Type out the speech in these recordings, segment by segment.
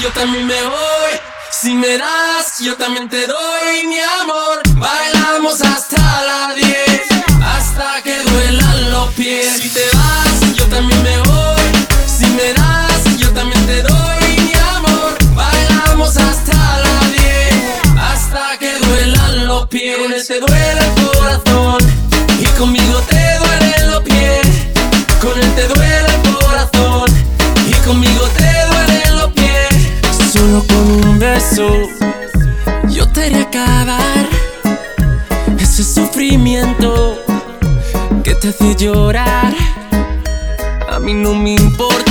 yo también me voy. Si me das, yo también te doy mi amor. Bailamos hasta las 10, hasta que duelan los pies. Si te vas, yo también me voy. Si me das, yo también te doy mi amor. Bailamos hasta las 10, hasta que duelan los pies. Con él te duele el corazón y conmigo te duelen los pies. Con él te duele el corazón y conmigo te duelen los pies. Solo con un beso yo te haré acabar ese sufrimiento que te hace llorar. A mí no me importa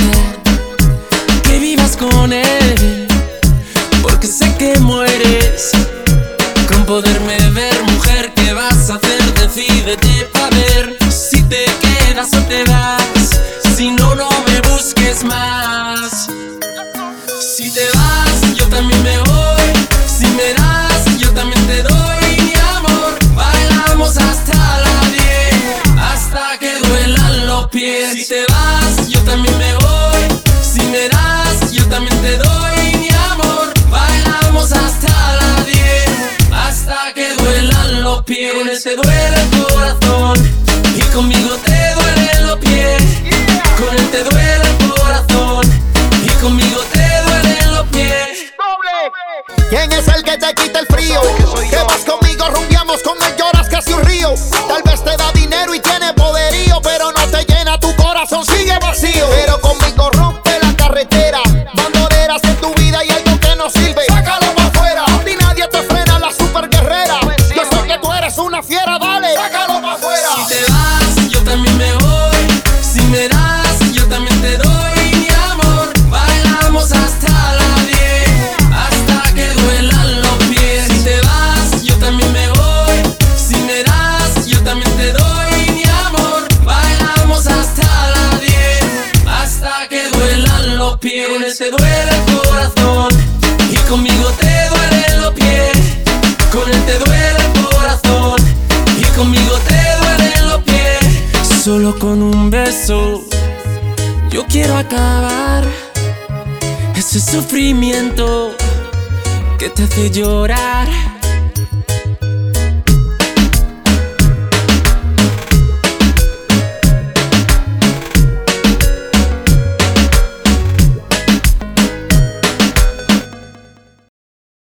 que vivas con él, porque sé que mueres con poderme ver. Mujer, ¿qué vas a hacer? Decídete pa' ver si te quedas o te vas. Si no, no me busques más. Si te vas, yo también me voy. Si me das, yo también te doy mi amor. Bailamos hasta las 10, hasta que duelan los pies. Si te vas, yo también me voy. Si me das, yo también te doy mi amor. Bailamos hasta las 10, hasta que duelan los pies. Con él te duele el corazón y conmigo te duelen los pies. Con él te duele el corazón y conmigo te duelen los pies. ¿Quién es el que te quita el frío? Que vas conmigo, rumbiamos con él, lloras casi un río. Tal vez te da dinero y tiene poderío, pero no te llena, tu corazón sigue vacío. Pero conmigo rompe la carretera, bandoleras en tu vida y algo que no sirve, sácalo pa' afuera. Ni nadie te frena, la super guerrera. Yo sé que tú eres una fiera, dale, sácalo pa' afuera. Si te vas, yo también me voy. Si me das, yo también te doy mi amor. Bailamos hasta las 10, hasta que duelan los pies. Si te vas, yo también me voy. Si me das, yo también te doy mi amor. Bailamos hasta las 10, hasta que duelan los pies. Con él te duele el corazón y conmigo te duelen los pies. Con él te duele el corazón y conmigo te duelen los pies. Solo con un beso yo quiero acabar ese sufrimiento que te hace llorar.